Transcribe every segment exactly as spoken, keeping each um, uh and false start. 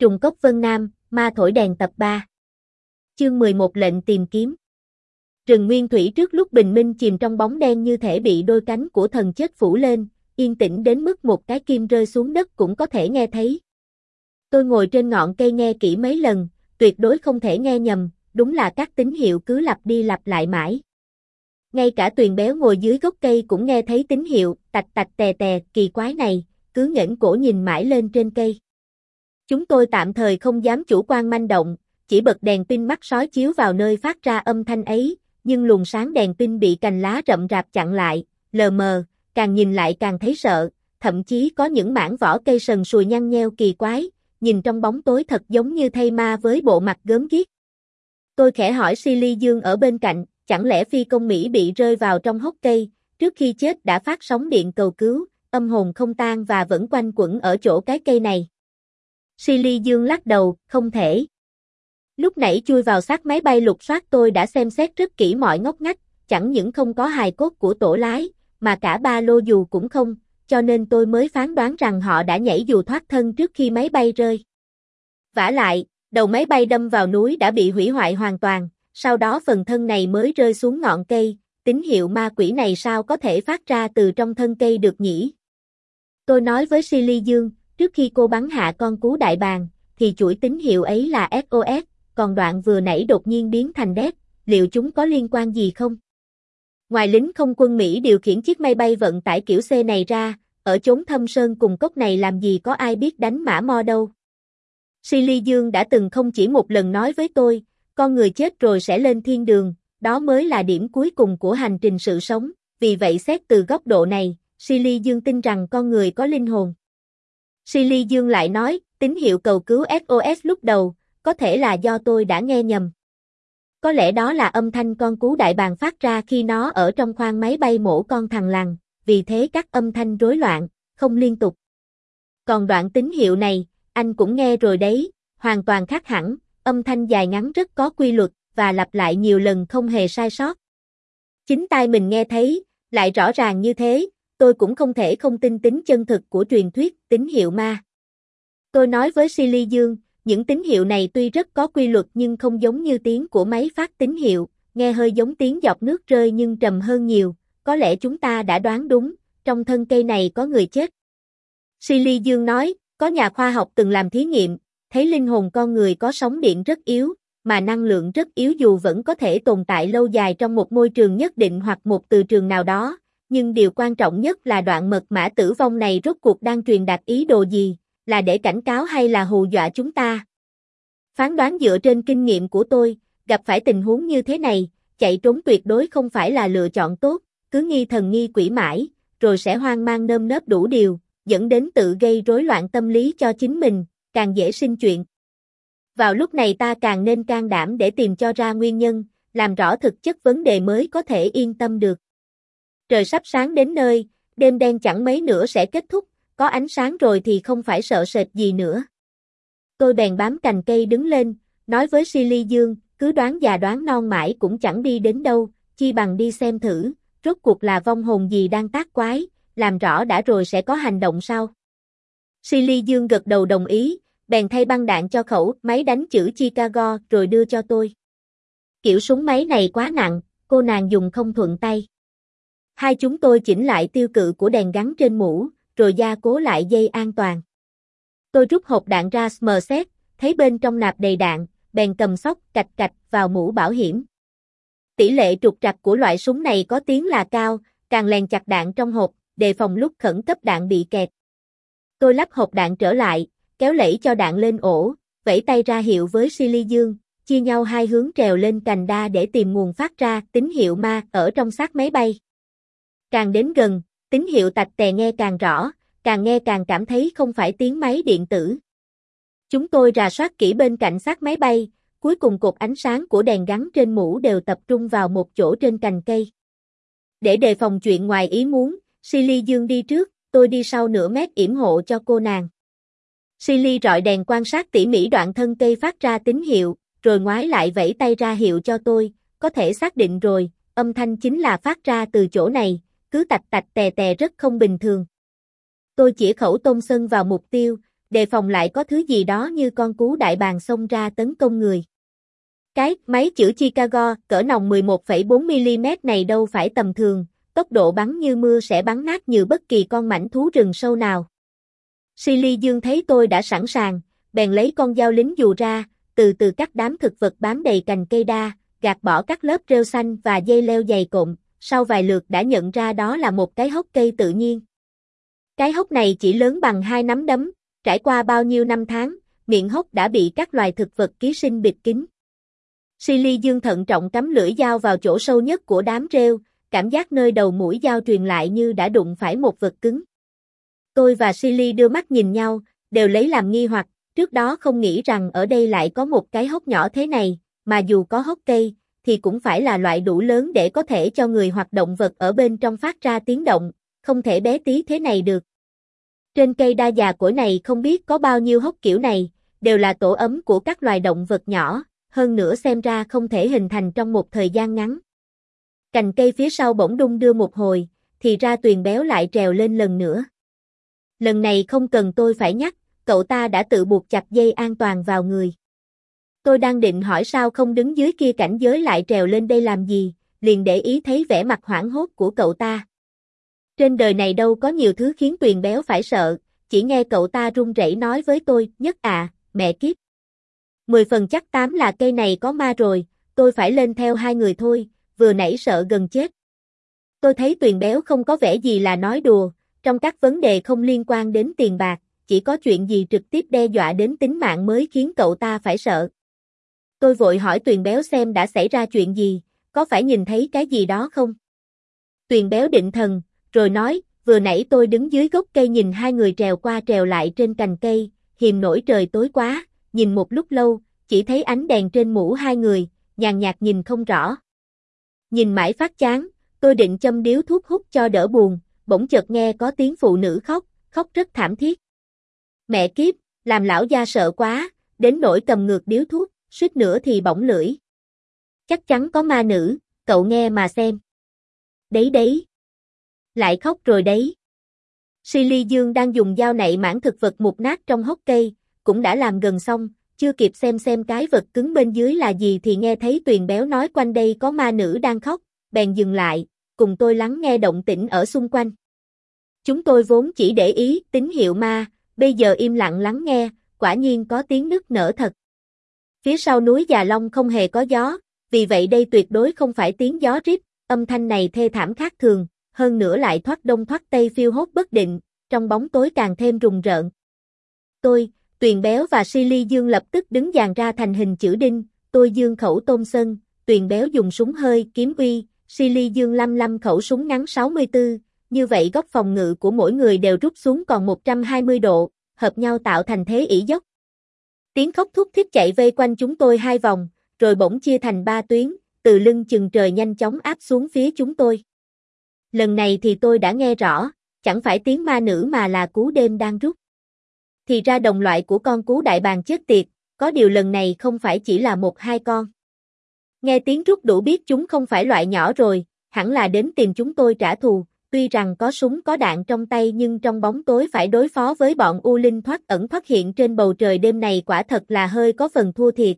Trùng cốc Vân Nam, ma thổi đèn tập ba. Chương mười một lệnh tìm kiếm. Rừng nguyên thủy trước lúc bình minh chìm trong bóng đen như thể bị đôi cánh của thần chết phủ lên, yên tĩnh đến mức một cái kim rơi xuống đất cũng có thể nghe thấy. Tôi ngồi trên ngọn cây nghe kỹ mấy lần, tuyệt đối không thể nghe nhầm, đúng là các tín hiệu cứ lặp đi lặp lại mãi. Ngay cả Tuyền béo ngồi dưới gốc cây cũng nghe thấy tín hiệu, tạch tạch tè tè, kỳ quái này, cứ nghển cổ nhìn mãi lên trên cây. Chúng tôi tạm thời không dám chủ quan manh động, chỉ bật đèn pin mắt sói chiếu vào nơi phát ra âm thanh ấy, nhưng luồng sáng đèn pin bị cành lá rậm rạp chặn lại, lờ mờ, càng nhìn lại càng thấy sợ, thậm chí có những mảng vỏ cây sần sùi nhăn nheo kỳ quái, nhìn trong bóng tối thật giống như thây ma với bộ mặt gớm ghiếc. Tôi khẽ hỏi Silly Dương ở bên cạnh, chẳng lẽ phi công Mỹ bị rơi vào trong hốc cây, trước khi chết đã phát sóng điện cầu cứu, âm hồn không tan và vẫn quanh quẩn ở chỗ cái cây này. Silly Dương lắc đầu, không thể. Lúc nãy chui vào xác máy bay lục soát tôi đã xem xét rất kỹ mọi ngóc ngách, chẳng những không có hài cốt của tổ lái, mà cả ba lô dù cũng không, cho nên tôi mới phán đoán rằng họ đã nhảy dù thoát thân trước khi máy bay rơi. Vả lại, đầu máy bay đâm vào núi đã bị hủy hoại hoàn toàn, sau đó phần thân này mới rơi xuống ngọn cây, tín hiệu ma quỷ này sao có thể phát ra từ trong thân cây được nhỉ? Tôi nói với Silly Dương, trước khi cô bắn hạ con cú đại bàng, thì chuỗi tín hiệu ấy là ét o ét, còn đoạn vừa nãy đột nhiên biến thành đét, liệu chúng có liên quan gì không? Ngoài lính không quân Mỹ điều khiển chiếc máy bay vận tải kiểu C này ra, ở chốn thâm sơn cùng cốc này làm gì có ai biết đánh mã mo đâu. Silly Dương đã từng không chỉ một lần nói với tôi, con người chết rồi sẽ lên thiên đường, đó mới là điểm cuối cùng của hành trình sự sống, vì vậy xét từ góc độ này, Silly Dương tin rằng con người có linh hồn. Silly Dương lại nói, tín hiệu cầu cứu ét o ét lúc đầu, có thể là do tôi đã nghe nhầm. Có lẽ đó là âm thanh con cú đại bàng phát ra khi nó ở trong khoang máy bay mổ con thằn lằn, vì thế các âm thanh rối loạn, không liên tục. Còn đoạn tín hiệu này, anh cũng nghe rồi đấy, hoàn toàn khác hẳn, âm thanh dài ngắn rất có quy luật, và lặp lại nhiều lần không hề sai sót. Chính tai mình nghe thấy, lại rõ ràng như thế, tôi cũng không thể không tin tính chân thực của truyền thuyết tín hiệu ma. Tôi nói với Silly Dương, những tín hiệu này tuy rất có quy luật nhưng không giống như tiếng của máy phát tín hiệu, nghe hơi giống tiếng giọt nước rơi nhưng trầm hơn nhiều, có lẽ chúng ta đã đoán đúng, trong thân cây này có người chết. Silly Dương nói, có nhà khoa học từng làm thí nghiệm, thấy linh hồn con người có sóng điện rất yếu, mà năng lượng rất yếu dù vẫn có thể tồn tại lâu dài trong một môi trường nhất định hoặc một từ trường nào đó, nhưng điều quan trọng nhất là đoạn mật mã tử vong này rốt cuộc đang truyền đạt ý đồ gì, là để cảnh cáo hay là hù dọa chúng ta. Phán đoán dựa trên kinh nghiệm của tôi, gặp phải tình huống như thế này, chạy trốn tuyệt đối không phải là lựa chọn tốt, cứ nghi thần nghi quỷ mãi, rồi sẽ hoang mang nơm nớp đủ điều, dẫn đến tự gây rối loạn tâm lý cho chính mình, càng dễ sinh chuyện. Vào lúc này ta càng nên can đảm để tìm cho ra nguyên nhân, làm rõ thực chất vấn đề mới có thể yên tâm được. Trời sắp sáng đến nơi, đêm đen chẳng mấy nữa sẽ kết thúc, có ánh sáng rồi thì không phải sợ sệt gì nữa. Tôi bèn bám cành cây đứng lên, nói với Silly Dương, cứ đoán già đoán non mãi cũng chẳng đi đến đâu, chi bằng đi xem thử, rốt cuộc là vong hồn gì đang tác quái, làm rõ đã rồi sẽ có hành động sau. Silly Dương gật đầu đồng ý, bèn thay băng đạn cho khẩu máy đánh chữ Chicago rồi đưa cho tôi. Kiểu súng máy này quá nặng, cô nàng dùng không thuận tay. Hai chúng tôi chỉnh lại tiêu cự của đèn gắn trên mũ, rồi gia cố lại dây an toàn. Tôi rút hộp đạn ra mờ xét, thấy bên trong nạp đầy đạn, bèn cầm xóc cạch cạch vào mũ bảo hiểm. Tỷ lệ trục trặc của loại súng này có tiếng là cao, càng lèn chặt đạn trong hộp, đề phòng lúc khẩn cấp đạn bị kẹt. Tôi lắp hộp đạn trở lại, kéo lẫy cho đạn lên ổ, vẫy tay ra hiệu với Silly Dương, chia nhau hai hướng trèo lên cành đa để tìm nguồn phát ra tín hiệu ma ở trong xác máy bay. Càng đến gần, tín hiệu tạch tè nghe càng rõ, càng nghe càng cảm thấy không phải tiếng máy điện tử. Chúng tôi rà soát kỹ bên cạnh xác máy bay, cuối cùng cột ánh sáng của đèn gắn trên mũ đều tập trung vào một chỗ trên cành cây. Để đề phòng chuyện ngoài ý muốn, Silly Dương đi trước, tôi đi sau nửa mét yểm hộ cho cô nàng. Silly rọi đèn quan sát tỉ mỉ đoạn thân cây phát ra tín hiệu, rồi ngoái lại vẫy tay ra hiệu cho tôi, có thể xác định rồi, âm thanh chính là phát ra từ chỗ này, cứ tạch tạch tè tè rất không bình thường. Tôi chỉ khẩu tôm sân vào mục tiêu, đề phòng lại có thứ gì đó như con cú đại bàng xông ra tấn công người. Cái máy chữa Chicago cỡ nòng mười một phẩy bốn mi-li-mét này đâu phải tầm thường, tốc độ bắn như mưa sẽ bắn nát như bất kỳ con mãnh thú rừng sâu nào. Silly Dương thấy tôi đã sẵn sàng, bèn lấy con dao lính dù ra, từ từ cắt đám thực vật bám đầy cành cây đa, gạt bỏ các lớp rêu xanh và dây leo dày cộm, sau vài lượt đã nhận ra đó là một cái hốc cây tự nhiên. Cái hốc này chỉ lớn bằng hai nắm đấm, trải qua bao nhiêu năm tháng, miệng hốc đã bị các loài thực vật ký sinh bịt kín. Silly Dương thận trọng cắm lưỡi dao vào chỗ sâu nhất của đám rêu, cảm giác nơi đầu mũi dao truyền lại như đã đụng phải một vật cứng. Tôi và Silly đưa mắt nhìn nhau, đều lấy làm nghi hoặc, trước đó không nghĩ rằng ở đây lại có một cái hốc nhỏ thế này, mà dù có hốc cây, thì cũng phải là loại đủ lớn để có thể cho người hoặc động vật ở bên trong phát ra tiếng động, không thể bé tí thế này được. Trên cây đa già cỗi này không biết có bao nhiêu hốc kiểu này, đều là tổ ấm của các loài động vật nhỏ, hơn nữa xem ra không thể hình thành trong một thời gian ngắn. Cành cây phía sau bỗng đung đưa một hồi, thì ra Tuyền Béo lại trèo lên lần nữa. Lần này không cần tôi phải nhắc, cậu ta đã tự buộc chặt dây an toàn vào người. Tôi đang định hỏi sao không đứng dưới kia cảnh giới lại trèo lên đây làm gì, liền để ý thấy vẻ mặt hoảng hốt của cậu ta. Trên đời này đâu có nhiều thứ khiến Tuyền Béo phải sợ, chỉ nghe cậu ta run rẩy nói với tôi, Nhất à, mẹ kiếp. Mười phần chắc tám là cây này có ma rồi, tôi phải lên theo hai người thôi, vừa nãy sợ gần chết. Tôi thấy Tuyền Béo không có vẻ gì là nói đùa, trong các vấn đề không liên quan đến tiền bạc, chỉ có chuyện gì trực tiếp đe dọa đến tính mạng mới khiến cậu ta phải sợ. Tôi vội hỏi Tuyền Béo xem đã xảy ra chuyện gì, có phải nhìn thấy cái gì đó không? Tuyền Béo định thần, rồi nói, vừa nãy tôi đứng dưới gốc cây nhìn hai người trèo qua trèo lại trên cành cây, hiềm nổi trời tối quá, nhìn một lúc lâu, chỉ thấy ánh đèn trên mũ hai người, nhàn nhạt nhìn không rõ. Nhìn mãi phát chán, tôi định châm điếu thuốc hút cho đỡ buồn, bỗng chợt nghe có tiếng phụ nữ khóc, khóc rất thảm thiết. Mẹ kiếp, làm lão gia sợ quá, đến nỗi cầm ngược điếu thuốc, suýt nữa thì bỏng lưỡi. Chắc chắn có ma nữ, cậu nghe mà xem. Đấy đấy. Lại khóc rồi đấy. Silly Dương đang dùng dao nạy mảng thực vật mục nát trong hốc cây, cũng đã làm gần xong, chưa kịp xem xem cái vật cứng bên dưới là gì thì nghe thấy Tuyền Béo nói quanh đây có ma nữ đang khóc, bèn dừng lại, cùng tôi lắng nghe động tĩnh ở xung quanh. Chúng tôi vốn chỉ để ý tín hiệu ma, bây giờ im lặng lắng nghe, quả nhiên có tiếng nức nở thật. Phía sau núi Già Long không hề có gió, vì vậy đây tuyệt đối không phải tiếng gió rít, âm thanh này thê thảm khác thường, hơn nữa lại thoát đông thoát tây phiêu hốt bất định, trong bóng tối càng thêm rùng rợn. Tôi, Tuyền Béo và Silly Dương lập tức đứng dàn ra thành hình chữ đinh, tôi dương khẩu Tôn Sân, Tuyền Béo dùng súng hơi, kiếm uy, Silly Dương lăm lăm khẩu súng ngắn sáu mươi tư, như vậy góc phòng ngự của mỗi người đều rút xuống còn một trăm hai mươi độ, hợp nhau tạo thành thế ỷ dốc. Tiếng khóc thút thít chạy vây quanh chúng tôi hai vòng, rồi bỗng chia thành ba tuyến, từ lưng chừng trời nhanh chóng áp xuống phía chúng tôi. Lần này thì tôi đã nghe rõ, chẳng phải tiếng ma nữ mà là cú đêm đang rút. Thì ra đồng loại của con cú đại bàng chết tiệt, có điều lần này không phải chỉ là một hai con. Nghe tiếng rút đủ biết chúng không phải loại nhỏ rồi, hẳn là đến tìm chúng tôi trả thù, tuy rằng có súng có đạn trong tay nhưng trong bóng tối phải đối phó với bọn U Linh thoát ẩn thoát hiện trên bầu trời đêm này quả thật là hơi có phần thua thiệt.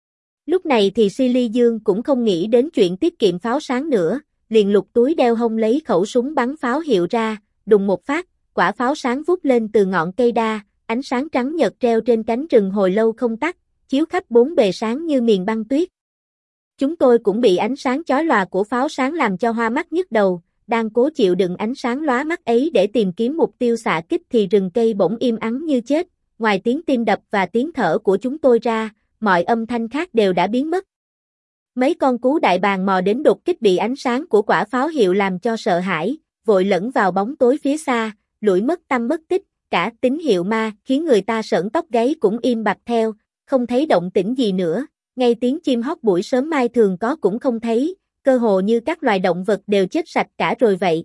Lúc này thì Silly Dương cũng không nghĩ đến chuyện tiết kiệm pháo sáng nữa, liền lục túi đeo hông lấy khẩu súng bắn pháo hiệu ra, đùng một phát, quả pháo sáng vút lên từ ngọn cây đa, ánh sáng trắng nhợt treo trên cánh rừng hồi lâu không tắt, chiếu khắp bốn bề sáng như miền băng tuyết. Chúng tôi cũng bị ánh sáng chói lòa của pháo sáng làm cho hoa mắt nhức đầu, đang cố chịu đựng ánh sáng lóa mắt ấy để tìm kiếm mục tiêu xạ kích thì rừng cây bỗng im ắng như chết, ngoài tiếng tim đập và tiếng thở của chúng tôi ra, mọi âm thanh khác đều đã biến mất. Mấy con cú đại bàng mò đến đột kích bị ánh sáng của quả pháo hiệu làm cho sợ hãi, vội lẫn vào bóng tối phía xa, lủi mất tăm mất tích, cả tín hiệu ma khiến người ta sởn tóc gáy cũng im bặt theo, không thấy động tĩnh gì nữa, ngay tiếng chim hót buổi sớm mai thường có cũng không thấy, cơ hồ như các loài động vật đều chết sạch cả rồi vậy.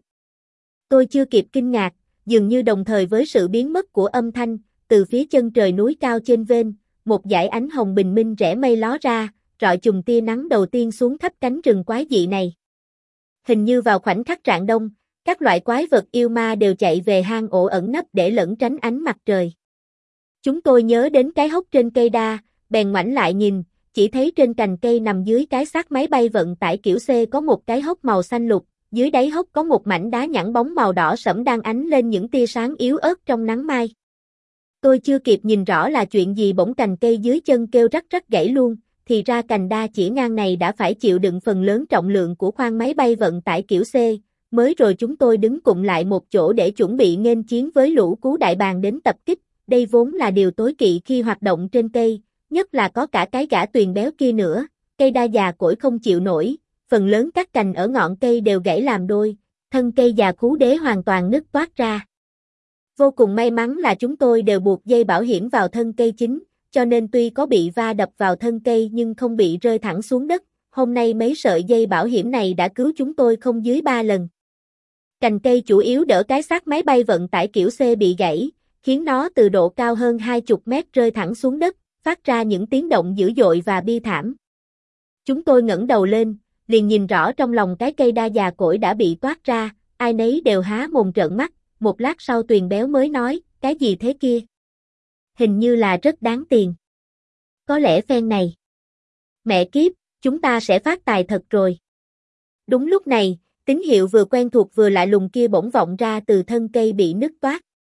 Tôi chưa kịp kinh ngạc, dường như đồng thời với sự biến mất của âm thanh, từ phía chân trời núi cao trên vên, một dải ánh hồng bình minh rẽ mây ló ra, rọi chùm tia nắng đầu tiên xuống thấp cánh rừng quái dị này. Hình như vào khoảnh khắc rạng đông, các loại quái vật yêu ma đều chạy về hang ổ ẩn nấp để lẩn tránh ánh mặt trời. Chúng tôi nhớ đến cái hốc trên cây đa, bèn ngoảnh lại nhìn, chỉ thấy trên cành cây nằm dưới cái xác máy bay vận tải kiểu C có một cái hốc màu xanh lục, dưới đáy hốc có một mảnh đá nhẵn bóng màu đỏ sẫm đang ánh lên những tia sáng yếu ớt trong nắng mai. Tôi chưa kịp nhìn rõ là chuyện gì bỗng cành cây dưới chân kêu rắc rắc gãy luôn, thì ra cành đa chỉ ngang này đã phải chịu đựng phần lớn trọng lượng của khoang máy bay vận tải kiểu C, mới rồi chúng tôi đứng cụm lại một chỗ để chuẩn bị nghênh chiến với lũ cú đại bàng đến tập kích, đây vốn là điều tối kỵ khi hoạt động trên cây, nhất là có cả cái gã tuyền béo kia nữa, cây đa già cỗi không chịu nổi, phần lớn các cành ở ngọn cây đều gãy làm đôi, thân cây già khú đế hoàn toàn nứt toát ra. Vô cùng may mắn là chúng tôi đều buộc dây bảo hiểm vào thân cây chính, cho nên tuy có bị va đập vào thân cây nhưng không bị rơi thẳng xuống đất, hôm nay mấy sợi dây bảo hiểm này đã cứu chúng tôi không dưới ba lần. Cành cây chủ yếu đỡ cái xác máy bay vận tải kiểu C bị gãy, khiến nó từ độ cao hơn hai mươi mét rơi thẳng xuống đất, phát ra những tiếng động dữ dội và bi thảm. Chúng tôi ngẩng đầu lên, liền nhìn rõ trong lòng cái cây đa già cỗi đã bị toát ra, ai nấy đều há mồm trợn mắt, một lát sau tuyền béo mới nói, cái gì thế kia? Hình như là rất đáng tiền. Có lẽ phen này. Mẹ kiếp, chúng ta sẽ phát tài thật rồi. Đúng lúc này, tín hiệu vừa quen thuộc vừa lạ lùng kia bỗng vọng ra từ thân cây bị nứt toát.